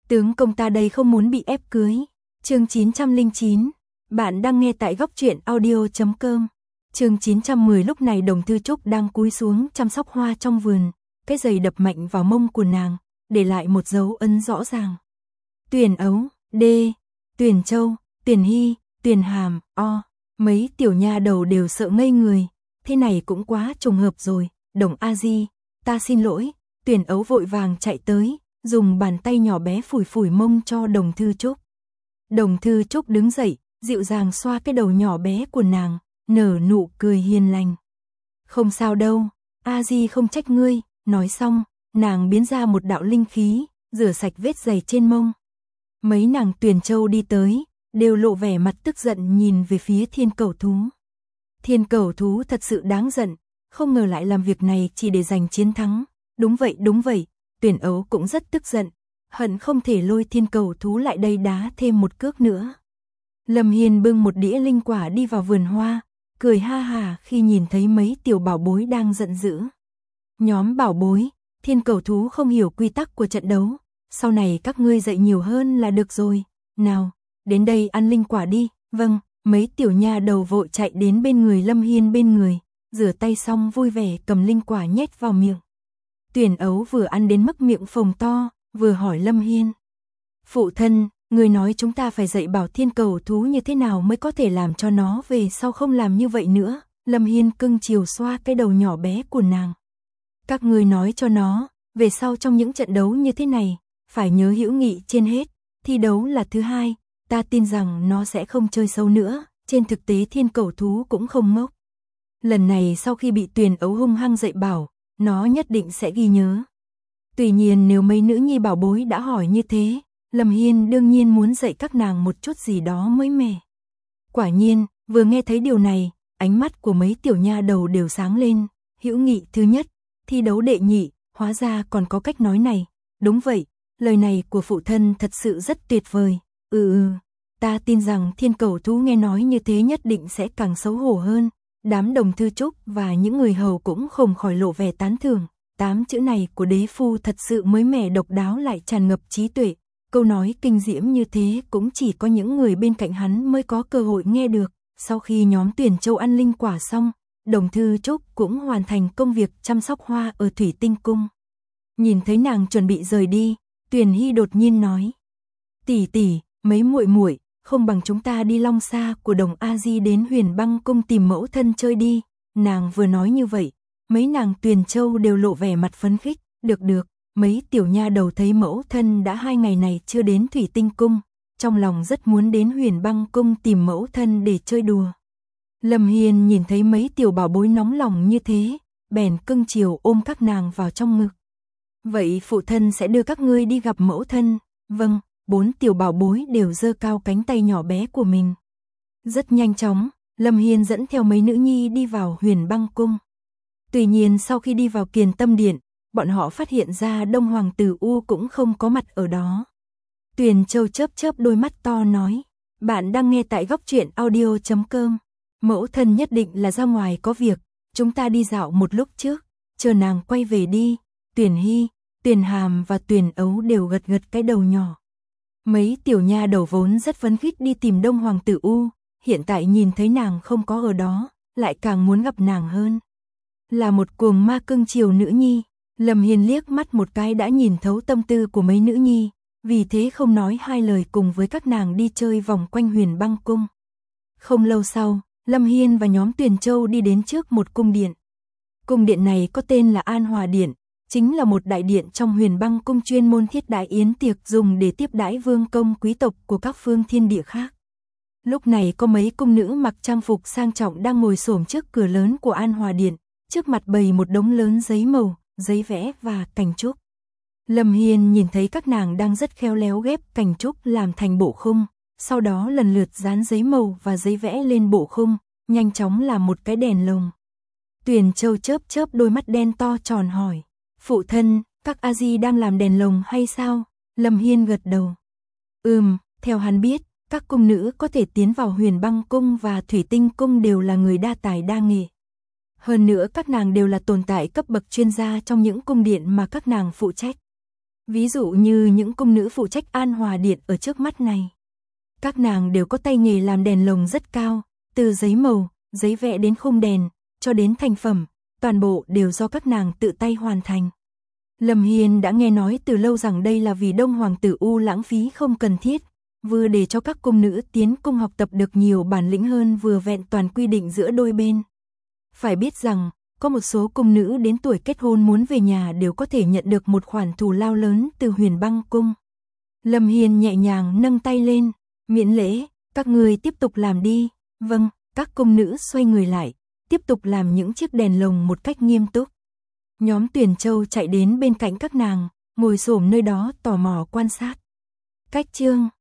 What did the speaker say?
Tướng công ta đây không muốn bị ép cưới. Chương 909. Bạn đang nghe tại góc truyện audio.com. Chương 910. Lúc này Đồng Thư Trúc đang cúi xuống chăm sóc hoa trong vườn, cái giày đập mạnh vào mông của nàng, để lại một dấu ấn rõ ràng. Tuyền Ấu, D, Tuyền Châu, Tuyền Hy, Tuyền Hàm, O. Mấy tiểu nha đầu đều sợ ngây người, thế này cũng quá trùng hợp rồi. Đồng A Di, ta xin lỗi. Tuyền Ấu vội vàng chạy tới, dùng bàn tay nhỏ bé phủi phủi mông cho Đồng Thư Trúc. Đồng Thư Trúc đứng dậy, dịu dàng xoa cái đầu nhỏ bé của nàng, nở nụ cười hiền lành. Không sao đâu, A Di không trách ngươi. Nói xong, nàng biến ra một đạo linh khí, rửa sạch vết giày trên mông. Mấy nàng Tuyền Châu đi tới, đều lộ vẻ mặt tức giận nhìn về phía Thiên Cẩu Thú. Thiên Cẩu Thú thật sự đáng giận, không ngờ lại làm việc này chỉ để giành chiến thắng. Đúng vậy, Tuyền Ấu cũng rất tức giận, hận không thể lôi Thiên Cẩu Thú lại đây đá thêm một cước nữa. Lâm Hiên bưng một đĩa linh quả đi vào vườn hoa, cười ha hà khi nhìn thấy mấy tiểu bảo bối đang giận dữ. Nhóm bảo bối, Thiên Cẩu Thú không hiểu quy tắc của trận đấu, sau này các ngươi dạy nhiều hơn là được rồi. Nào, đến đây ăn linh quả đi. Vâng, mấy tiểu nha đầu vội chạy đến bên người Lâm Hiên bên người, rửa tay xong vui vẻ cầm linh quả nhét vào miệng. Tuyền Ấu vừa ăn đến mức miệng phồng to, vừa hỏi Lâm Hiên. Phụ thân, người nói chúng ta phải dạy bảo Thiên Cẩu Thú như thế nào mới có thể làm cho nó về sau không làm như vậy nữa. Lâm Hiên cưng chiều xoa cái đầu nhỏ bé của nàng. Các ngươi nói cho nó, về sau trong những trận đấu như thế này, phải nhớ hữu nghị trên hết, thi đấu là thứ hai, ta tin rằng nó sẽ không chơi xấu nữa. Trên thực tế Thiên Cẩu Thú cũng không ngốc. Lần này sau khi bị Tuyền Ấu hung hăng dạy bảo, nó nhất định sẽ ghi nhớ. Tuy nhiên nếu mấy nữ nhi bảo bối đã hỏi như thế, Lâm Hiên đương nhiên muốn dạy các nàng một chút gì đó mới mẻ. Quả nhiên, vừa nghe thấy điều này, ánh mắt của mấy tiểu nha đầu đều sáng lên. Hữu nghị thứ nhất, thi đấu đệ nhị, hóa ra còn có cách nói này. Đúng vậy, lời này của phụ thân thật sự rất tuyệt vời. Ta tin rằng Thiên Cẩu Thú nghe nói như thế nhất định sẽ càng xấu hổ hơn. Đám Đồng Thư Trúc và những người hầu cũng không khỏi lộ vẻ tán thưởng. 8 chữ này của đế phu thật sự mới mẻ, độc đáo lại tràn ngập trí tuệ. Câu nói kinh diễm như thế cũng chỉ có những người bên cạnh hắn mới có cơ hội nghe được. Sau khi nhóm Tuyền Châu ăn linh quả xong, Đồng Thư Trúc cũng hoàn thành công việc chăm sóc hoa ở Thủy Tinh Cung. Nhìn thấy nàng chuẩn bị rời đi, Tuyền Hy đột nhiên nói. Tỷ, mấy muội muội, không bằng chúng ta đi Long Sa của Đồng A Di đến Huyền Băng Cung tìm mẫu thân chơi đi. Nàng vừa nói như vậy, mấy nàng Tuyền Châu đều lộ vẻ mặt phấn khích. Được, mấy tiểu nha đầu thấy mẫu thân đã 2 ngày này chưa đến Thủy Tinh Cung, trong lòng rất muốn đến Huyền Băng Cung tìm mẫu thân để chơi đùa. Lâm Hiên nhìn thấy mấy tiểu bảo bối nóng lòng như thế, bèn cưng chiều ôm các nàng vào trong ngực. Vậy phụ thân sẽ đưa các ngươi đi gặp mẫu thân. Vâng, 4 tiểu bảo bối đều giơ cao cánh tay nhỏ bé của mình. Rất nhanh chóng, Lâm Hiên dẫn theo mấy nữ nhi đi vào Huyền Băng Cung. Tuy nhiên sau khi đi vào Kiền Tâm Điện, bọn họ phát hiện ra Đông Hoàng Tử U cũng không có mặt ở đó. Tuyền Châu chớp đôi mắt to nói. Bạn đang nghe tại góc truyện audio.com. Mẫu thân nhất định là ra ngoài có việc, chúng ta đi dạo một lúc trước, chờ nàng quay về đi. Tuyền Hy, Tuyền Hàm và Tuyền Ấu đều gật cái đầu nhỏ. Mấy tiểu nha đầu vốn rất phấn khích đi tìm Đông Hoàng Tử U, hiện tại nhìn thấy nàng không có ở đó, lại càng muốn gặp nàng hơn. Là một cuồng ma cưng chiều nữ nhi, Lâm Hiên liếc mắt một cái đã nhìn thấu tâm tư của mấy nữ nhi, vì thế không nói hai lời cùng với các nàng đi chơi vòng quanh Huyền Băng Cung. Không lâu sau, Lâm Hiên và nhóm Tuyền Châu đi đến trước một cung điện. Cung điện này có tên là An Hòa Điện, chính là một đại điện trong Huyền Băng Cung chuyên môn thiết đãi yến tiệc dùng để tiếp đãi vương công quý tộc của các phương thiên địa khác. Lúc này có mấy cung nữ mặc trang phục sang trọng đang ngồi xổm trước cửa lớn của An Hòa Điện, trước mặt bày một đống lớn giấy màu, giấy vẽ và cành trúc. Lâm Hiên nhìn thấy các nàng đang rất khéo léo ghép cành trúc làm thành bộ khung, sau đó lần lượt dán giấy màu và giấy vẽ lên bộ khung, nhanh chóng làm một cái đèn lồng. Tuyền Châu chớp đôi mắt đen to tròn hỏi. Phụ thân, các A Di đang làm đèn lồng hay sao? Lâm Hiên gật đầu. Theo hắn biết, các cung nữ có thể tiến vào Huyền Băng Cung và Thủy Tinh Cung đều là người đa tài đa nghệ. Hơn nữa các nàng đều là tồn tại cấp bậc chuyên gia trong những cung điện mà các nàng phụ trách. Ví dụ như những cung nữ phụ trách An Hòa Điện ở trước mắt này. Các nàng đều có tay nghề làm đèn lồng rất cao, từ giấy màu, giấy vẽ đến khung đèn, cho đến thành phẩm, toàn bộ đều do các nàng tự tay hoàn thành. Lâm Hiên đã nghe nói từ lâu rằng đây là vì Đông Hoàng tử U lãng phí không cần thiết, vừa để cho các cung nữ tiến cung học tập được nhiều bản lĩnh hơn vừa vẹn toàn quy định giữa đôi bên. Phải biết rằng, có một số cung nữ đến tuổi kết hôn muốn về nhà đều có thể nhận được một khoản thù lao lớn từ Huyền Băng cung. Lâm Hiên nhẹ nhàng nâng tay lên, miễn lễ, các người tiếp tục làm đi. Vâng, các cung nữ xoay người lại, tiếp tục làm những chiếc đèn lồng một cách nghiêm túc. Nhóm Tuyền Châu chạy đến bên cạnh các nàng, ngồi xổm nơi đó tò mò quan sát. Cách chương